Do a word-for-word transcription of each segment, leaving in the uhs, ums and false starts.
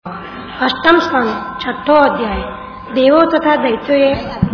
अष्टम स्कंद छठो अध्याय देवो तथा दैत्योए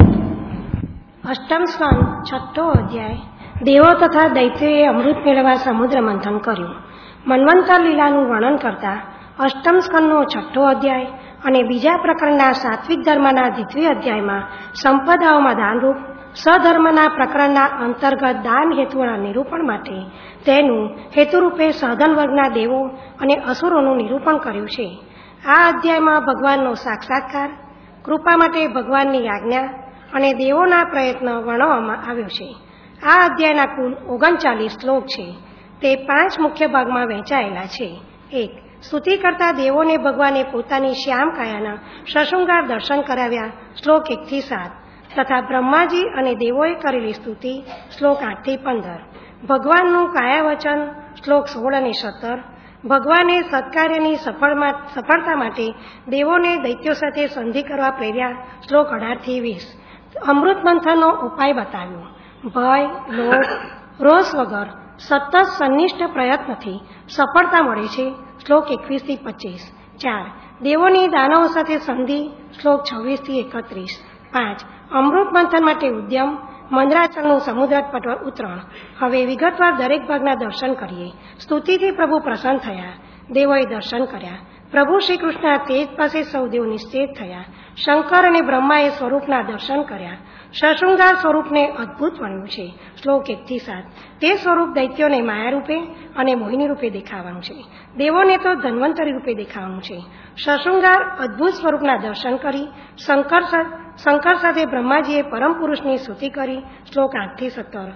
अष्टम स्कंद छठो अध्याय देवो तथा दैत्योए अमृत मेळवा समुद्र मंथन कर्યું। મન્વંતર લીલાનું વર્ણન કરતા અષ્ટમ સ્કંદનો છઠ્ઠો અધ્યાય અને બીજા પ્રકરણના સાત્વિક ધર્મના દ્વિતીય અધ્યાયમાં સંપદાઓમાં દાનરૂપ સધર્મના પ્રકરણના અંતર્ગત દાન હેતુના નિરૂપણ માટે તેનું હેતુરૂપે સાધન વર્ગના દેવો અને અસુરોનું નિરૂપણ કર્યું છે। આ અધ્યાયમાં ભગવાનનો સાક્ષાત્કાર, કૃપા માટે ભગવાનની આજ્ઞા અને દેવોના પ્રયત્ન વર્ણવવામાં આવ્યો છે। આ અધ્યાયના કુલ ઓગણચાલીસ શ્લોક છે। તે પાંચ મુખ્ય ભાગમાં વહેંચાયેલા છે। એક, સ્તુતિ કરતા દેવોને ભગવાને પોતાની શ્યામ કાયાના સશૃંગાર દર્શન કરાવ્યા, શ્લોક એકથી સાત, તથા બ્રહ્માજી અને દેવોએ કરેલી સ્તુતિ, શ્લોક આઠથી પંદર, ભગવાનનું કાયાવચન, શ્લોક સોળ અને સત્તર, ભગવાને સત્કાર્યની સફળતા માટે દેવોને દૈત્યો સાથે સંધિ કરવા પ્રેર્યા, શ્લોક અઢારથી વીસ, અમૃત મંથનનો ઉપાય બતાવ્યો, ભય, લોભ, રોષ વગર સતત સનિષ્ઠ પ્રયત્નથી સફળતા મળે છે, શ્લોક એકવીસથી પચીસ, ચાર, દેવોની દાનવો સાથે સંધિ, શ્લોક છવ્વીસથી એકત્રીસ, પાંચ, અમૃત મંથન માટે ઉદ્યમ, મંદરાચલનું સમુદ્ર તટ પર ઉતરણ। હવે વિગતવાર દરેક ભાગના દર્શન કરીએ। સ્તુતિથી પ્રભુ પ્રસન્ન થયા, દેવોએ દર્શન કર્યા, પ્રભુ શ્રી કૃષ્ણ તેજ પાસે સૌ દેવ નિશ્ચેત થયા, શંકર અને બ્રહ્માએ સ્વરૂપના દર્શન કર્યા, સશૃંગાર સ્વરૂપને અદ્ભુત વર્ણ્યું છે, શ્લોક એકથી સાત, તે સ્વરૂપ દૈત્યોને માયા રૂપે અને મોહિની રૂપે દેખાવાનું છે, દેવોને તો ધન્વંતરી રૂપે દેખાવાનું છે। સશૃંગાર અદ્ભુત સ્વરૂપના દર્શન કરી શંકર શંકર સાથે બ્રહ્માજીએ પરમ પુરુષની સ્તુતિ કરી, શ્લોક આઠથી સત્તર,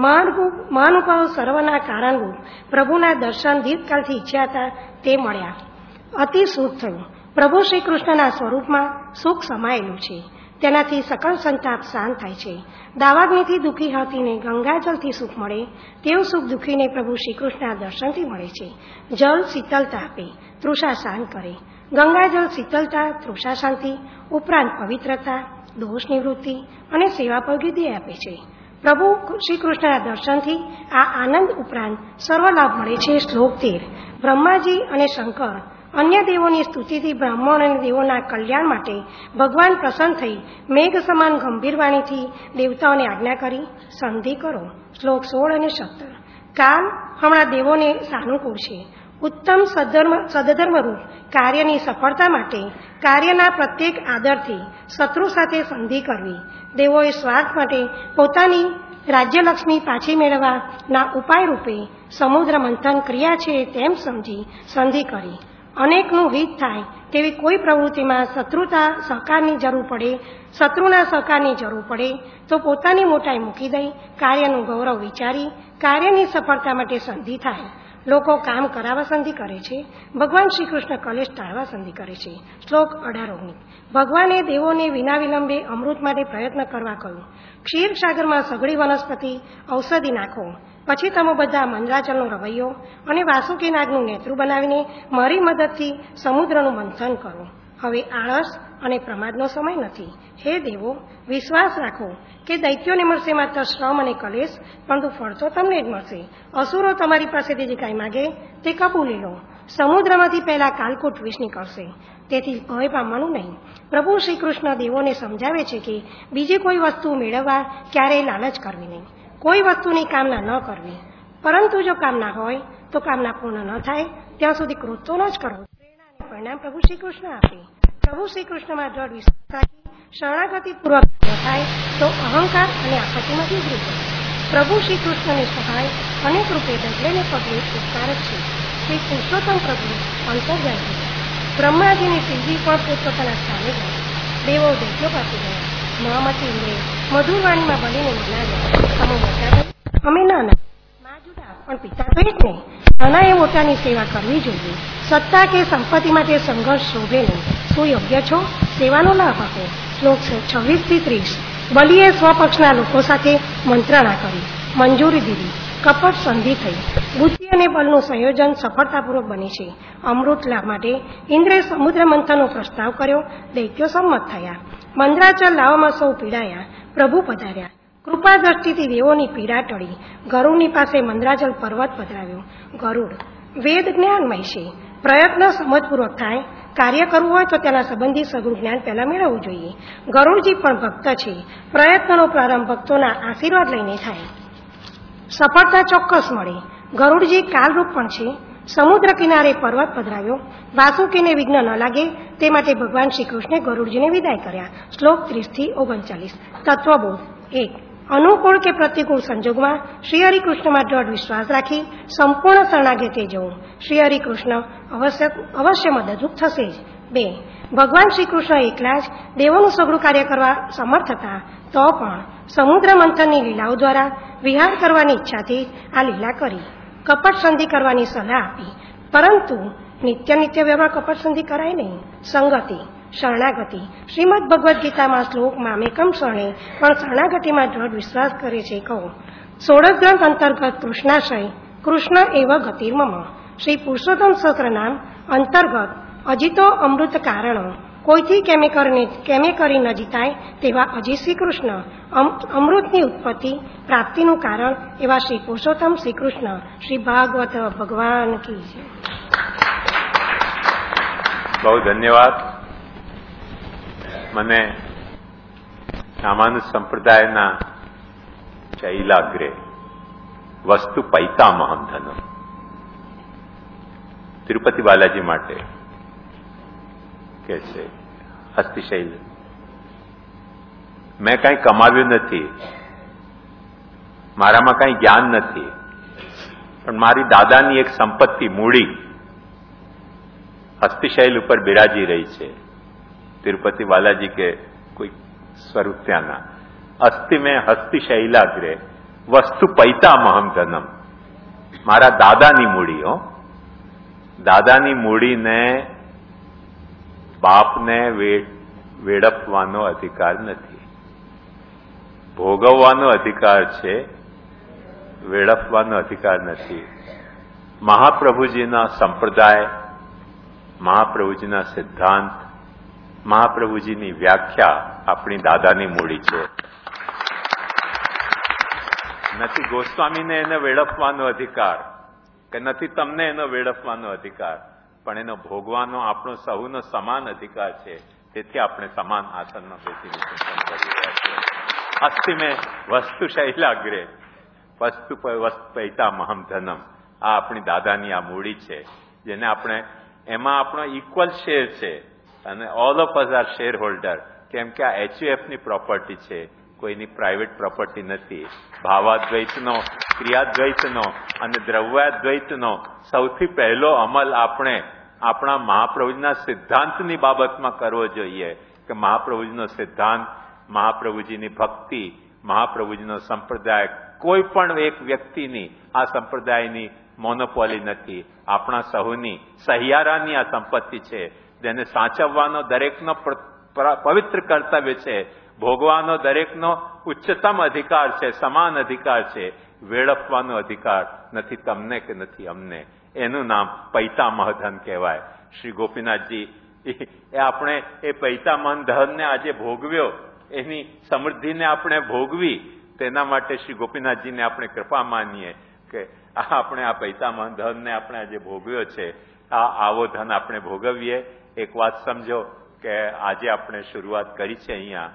મહાનુભાવ સર્વના કારણરૂપ પ્રભુના દર્શન દીર્ઘકાળથી ઈચ્છ્યા હતા તે મળ્યા, અતિ સુખ થયું, પ્રભુ શ્રી કૃષ્ણના સ્વરૂપમાં સુખ સમાયેલું છે, તેનાથી સકલ સંતાપ શાંત થાય છે। દાવાગ્નિથી દુઃખી હાથીને ગંગાજલથી સુખ મળે તેવું સુખ દુઃખીને પ્રભુ શ્રી કૃષ્ણના દર્શનથી મળે છે। જલ શીતલતા આપે, તૃષા શાંત કરે, ગંગાજલ શીતલતા, તૃષા શાંતિ ઉપરાંત પવિત્રતા, દોષ નિવૃત્તિ અને સેવા પગીદી આપે છે। પ્રભુ શ્રી કૃષ્ણના દર્શનથી આ આનંદ ઉપરાંત સર્વ લાભ મળે છે, શ્લોક તેર, બ્રહ્માજી અને શંકર અન્ય દેવોની સ્તુતિથી બ્રાહ્મણ અને દેવોના કલ્યાણ માટે ભગવાન પ્રસન્ન થઈ મેઘ સમાન ગંભીર વાણીથી દેવતાઓને આજ્ઞા કરી, સંધિ કરો, શ્લોક સોળ અને સત્તર, કાલ હમણાં દેવોને સાનુકૂળ છે, ઉત્તમ સદધર્મ સદધર્મરૂપ કાર્યની સફળતા માટે કાર્યના પ્રત્યેક આદરથી શત્રુ સાથે સંધિ કરવી, દેવોએ સ્વાર્થ માટે પોતાની રાજ્યલક્ષ્મી પાછી મેળવવાના ઉપાય રૂપે સમુદ્ર મંથન ક્રિયા છે તેમ સમજી સંધિ કરી, અનેકનું હિત થાય તેવી કોઈ પ્રવૃત્તિમાં શત્રુતા સહકારની જરૂર પડે શત્રુના સહકારની જરૂર પડે તો પોતાની મોટાઈ મૂકી દઈ કાર્યનું ગૌરવ વિચારી કાર્યની સફળતા માટે સંધિ થાય। લોકો કામ કરાવવા સંધિ કરે છે, ભગવાન શ્રી કૃષ્ણ કલેશ ટાળવા સંધિ કરે છે, શ્લોક અઢાર ઓગણીસ, ભગવાને દેવોને વિના વિલંબે અમૃત માટે પ્રયત્ન કરવા કહ્યું, ક્ષીર સાગરમાં સઘળી વનસ્પતિ ઔષધિ નાખો, પછી તમે બધા મંદરાચલનો રવૈયો અને વાસુકી નાગનું નેત્રું બનાવીને મારી મદદથી સમુદ્રનું મંથન કરો। હવે આળસ અને પ્રમાદનો સમય નથી, હે દેવો, વિશ્વાસ રાખો કે દૈત્યોને મળશે માત્ર શ્રમ અને કલેશ, પરંતુ ફળ તો તમને જ મળશે। અસુરો તમારી પાસેથી જે કાંઈ માગે તે કબૂલી લો, સમુદ્રમાંથી પહેલા કાલકૂટ વિષ નીકળશે, તેથી ભય પામવાનું નહીં। પ્રભુ શ્રી કૃષ્ણ દેવોને સમજાવે છે કે બીજી કોઈ વસ્તુ મેળવવા ક્યારેય લાલચ કરવી નહીં, કોઈ વસ્તુની કામના ન કરવી, પરંતુ જો કામના હોય તો કામના પૂર્ણ ન થાય ત્યાં સુધી ક્રોધ તો ન જ કરવો। પ્રેરણા અને પરિણામ પ્રભુ શ્રી કૃષ્ણ આપે। પ્રભુ શ્રી કૃષ્ણમાં દ્રઢ વિશ્વાસ રાખી શરણાગતિપૂર્વક થાય તો અહંકાર અને આપત્તિમાંથી ઉભરી જાય। પ્રભુ શ્રી કૃષ્ણની સહાય અનેક રૂપે ડગલે ને પગલે ઉપકાર જ છે। શ્રી પુરુષોત્તમ પ્રભુ અંતર્જાય છે, બ્રહ્માજીની શિવજી પણ પોતપોતાના સ્થાને ગયા, દેવો દૈત્યો પાસે ગયા, મહામતી ઇન્દ્રે મધુર વાણીમાં બનીને મનાવ્યા, અમે મોટા ભાઈ અમે નાના, મા જુદા પણ પિતા તો એ જ નહીં, નાનાએ મોટાની સેવા કરવી જોઈએ, સત્તા કે સંપત્તિ માટે સંઘર્ષ શોભે નહીં, શું યોગ્ય છો સેવાનો લાભ આપો, શ્લોક છવ્વીસથી ત્રીસ, બલિએ સ્વપક્ષના લોકો સાથે મંત્રણા કરી, મંજૂરી દીધી, કપટ સંધિ થઈ, બુદ્ધિ અને બળનું સંયોજન સફળતાપૂર્વક બને છે। અમૃત લાભ માટે ઇન્દ્રે સમુદ્ર મંથનનો પ્રસ્તાવ કર્યો, દૈત્યો સંમત થયા, મંદરાચલ લાવવામાં સૌ પીડાયા, પ્રભુ પધાર્યા, કૃપા દ્રષ્ટિથી દેવોની પીડા ટળી, ગરુડની પાસે મંદરાચલ પર્વત પધરાવ્યો। ગરુડ વેદ જ્ઞાનમય છે, પ્રયત્ન સમજપૂર્વક થાય કાર્ય કરવું હોય તો તેના સંબંધી સઘળું જ્ઞાન પહેલા મેળવવું જોઈએ. ગરુડજી પણ ભક્ત છે. પ્રયત્નનો પ્રારંભ ભક્તોના આશીર્વાદ લઈને થાય. સફળતા ચોક્કસ મળે. ગરુડજી કાલરૂપ પણ છે. સમુદ્ર કિનારે પર્વત પધરાવ્યો. વાસુકીને વિઘ્ન ન લાગે તે માટે ભગવાન શ્રી કૃષ્ણે ગરુડજીને વિદાય કર્યા. શ્લોક ત્રીસ થી ઓગણચાલીસ. તત્વબોધ. એક, અનુકૂળ કે પ્રતિકૂળ સંજોગમાં શ્રી હરિકૃષ્ણમાં દ્રઢ વિશ્વાસ રાખી સંપૂર્ણ શરણાગતે જવું. શ્રી હરિકૃષ્ણ અવશ્ય અવશ્ય મદદરૂપ થશે જ. બે, ભગવાન શ્રી કૃષ્ણ એકલા જ દેવોનું સઘળું કાર્ય કરવા સમર્થ હતા તો પણ સમુદ્ર મંથનની લીલાઓ દ્વારા વિહાર કરવાની ઈચ્છાથી આ લીલા કરી. કપટ સંધિ કરવાની સલાહ આપી, પરંતુ નિત્ય નિત્ય વ્યવહાર કપટ સંધિ કરાય નહીં. સંગતિ, શરણાગતિ. શ્રીમદ ભગવદ્ ગીતામાં શ્લોક મામેકમ શરણે પણ શરણાગતિમાં દ્રઢ વિશ્વાસ કરે છે. કહો, સોળસ ગ્રંથ અંતર્ગત કૃષ્ણાશય કૃષ્ણ એવ ગતિર્મમ. શ્રી પુરુષોત્તમ સહસ્ત્ર નામ અંતર્ગત અજીતો અમૃત કારણો. કોઈથી કેમે કરીને કેમે કરી ન જીતાય તેવા અજી શ્રી કૃષ્ણ, અમૃતની ઉત્પત્તિ પ્રાપ્તિનું કારણ એવા શ્રી પુરુષોત્તમ શ્રી કૃષ્ણ. શ્રી ભાગવત ભગવાન કી જય. બહુ ધન્યવાદ. મને સામાન્ય સંપ્રદાયના શૈલાગ્રે વસ્તુ પૈતામહમ ધનમ તિરુપતિ બાલાજી માટે કે છે હસ્તિશૈલ. મેં કંઈ કમાવ્યું નથી, મારામાં કંઈ જ્ઞાન નથી, પણ મારી દાદાની એક સંપત્તિ મૂડી હસ્તિશૈલ ઉપર બિરાજી રહી છે. તિરુપતિ બાલાજી કે કોઈ સ્વરૂપ ત્યાંના અસ્થિ મેં હસ્તિશૈલાગ્રે વસ્તુ પૈતામહમ ધનમ. મારા દાદાની મૂડી. હો, દાદાની મૂડીને બાપને વેડપવાનો અધિકાર નથી. ભોગવવાનો અધિકાર છે, વેડપવાનો અધિકાર નથી. મહાપ્રભુજીના સંપ્રદાય, મહાપ્રભુજીના સિદ્ધાંત, મહાપ્રભુજીની વ્યાખ્યા આપણી દાદાની મૂડી છે. નથી ગોસ્વામીને એને વેડપવાનો અધિકાર કે નથી તમને એનો વેડપવાનો અધિકાર, પણ એનો ભોગવાનો આપણો સૌનો સમાન અધિકાર છે. તેથી આપણે સમાન આસનમાં બેસીને ચિંતન કરી રહ્યા છીએ. અસ્થિ મેં વસ્તુ શૈલાગ્રે વસ્તુ વસ્તુ પૈતામહમ ધનમ. આ આપણી દાદાની આ મૂડી છે, જેને આપણે એમાં આપણો ઇક્વલ શેર છે અને all of us are shareholder. કેમ કે આ એચયુએફની પ્રોપર્ટી છે, કોઈની પ્રાઇવેટ પ્રોપર્ટી નથી. ભાવાદ્વૈતનો, ક્રિયાદ્વૈતનો અને દ્રવ્યાદ્વૈતનો સૌથી પહેલો અમલ આપણે આપણા મહાપ્રભુજીના સિદ્ધાંતની બાબતમાં કરવો જોઈએ કે મહાપ્રભુજીનો સિદ્ધાંત, મહાપ્રભુજીની ભક્તિ, મહાપ્રભુજીનો સંપ્રદાય કોઈ પણ એક વ્યક્તિની આ સંપ્રદાયની મોનોપોલી નથી. આપણા સહુની સહિયારાની આ સંપત્તિ છે, જેને સાચવવાનો દરેકનો પવિત્ર કર્તવ્ય છે. ભોગવાનો દરેકનો ઉચ્ચતમ અધિકાર છે, સમાન અધિકાર છે. વેડપવાનો અધિકાર નથી તમને કે નથી અમને. એનું નામ પૈતામહ ધન કહેવાય. શ્રી ગોપીનાથજી એ આપણે એ પૈતામહ ધનને આજે ભોગવ્યો, એની સમૃદ્ધિને આપણે ભોગવી, તેના માટે શ્રી ગોપીનાથજીને આપણે કૃપા માનીએ કે આ આપણે આ પૈતામહ ધનને આપણે આજે ભોગવ્યો છે. આ આવો ધન આપણે ભોગવીએ. એક વાત સમજો કે આજે આપણે શરૂઆત કરી છે અહીંયા,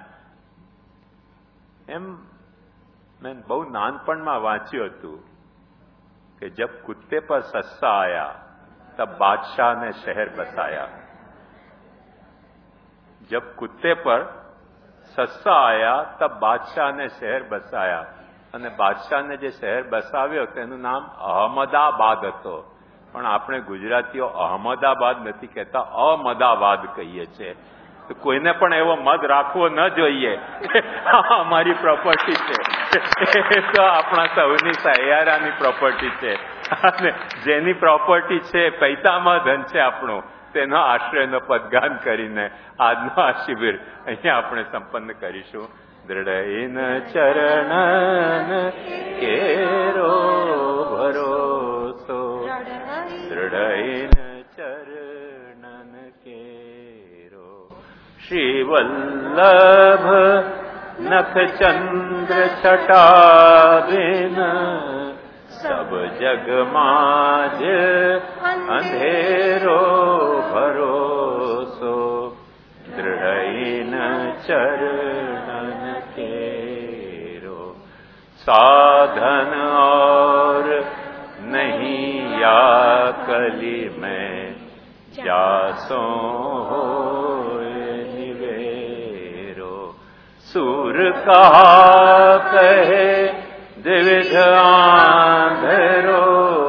એમ મેં બહુ નાનપણમાં વાંચ્યું હતું કે જબ કુત્તે પર સસ્સા આયા તબ બાદશાહ ને શહેર બસાયા. જબ કુત્તે પર સસ્સા આયા તબ બાદશાહ ને શહેર બસાયા. અને બાદશાહને જે શહેર બસાવ્યો તેનું નામ અહમદાબાદ હતો. પણ આપણે ગુજરાતીઓ અહમદાબાદ નથી કહેતા, અમદાવાદ કહીએ છીએ. તો કોઈને પણ એવો મદ રાખવો ન જોઈએ અમારી પ્રોપર્ટી છે, એ તો આપણા સૌની સહિયારાની પ્રોપર્ટી છે. અને જેની પ્રોપર્ટી છે, પૈતામહ ધન છે આપણું, તેનો આશ્રયનો પદગાન કરીને આજનો આ શિબિર અહીંયા આપણે સંપન્ન કરીશું. દૃઢઈન ચરણન કેરો ભરોસો, દૃઢઈન ચરણન કેરો. શ્રી વલ્લભ નખ ચંદ્ર છટાબેન સબ જગમાં જ અંધેરો ભરોસો. चरणन केरो साधन और नहीं या कली में जासो हो निवेरो सूर कहा कहे द्विविध आंधरो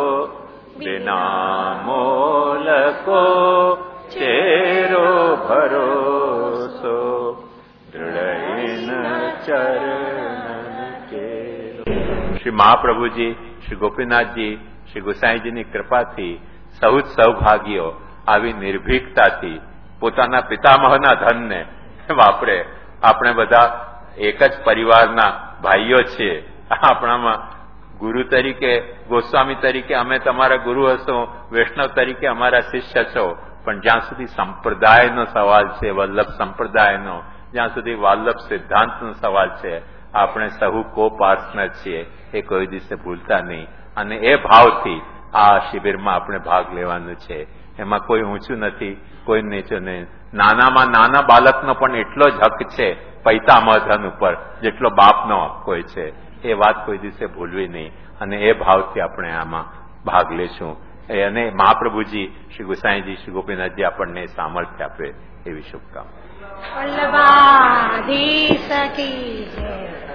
बिना मोल को चेरो भरोसो दृढ़ चरण केरो। श्री महाप्रभुजी, श्री गोपीनाथजी, શ્રી ગુસાઈજીની કૃપાથી સૌ સૌભાગીઓ આવી નિર્ભીકતાથી પોતાના પિતામહના ધનને વાપરે. આપણે બધા એક જ પરિવારના ભાઈઓ છીએ. આપણામાં ગુરુ તરીકે, ગોસ્વામી તરીકે અમે તમારા ગુરુ હશો, વૈષ્ણવ તરીકે અમારા શિષ્ય છો, પણ જ્યાં સુધી સંપ્રદાયનો સવાલ છે, વલ્લભ સંપ્રદાયનો, જ્યાં સુધી વલ્લભ સિદ્ધાંતનો સવાલ છે, આપણે સહુ કો પાર્ટનર છીએ, એ કોઈ દિવસે ભૂલતા નહીં. અને એ ભાવથી આ શિબિરમાં આપણે ભાગ લેવાનું છે. એમાં કોઈ ઊંચું નથી, કોઈ નીચું નહીં. નાનામાં નાના બાળકનો પણ એટલો જ હક છે પૈતામહ ધન ઉપર જેટલો બાપનો કોઈ છે. એ વાત કોઈ દિવસે ભૂલવી નહીં. અને એ ભાવથી આપણે આમાં ભાગ લેશું. અને મહાપ્રભુજી, શ્રી ગુસાઈજી, શ્રી ગોપીનાથજી આપણને સામર્થ્ય આપે એવી શુભકામના.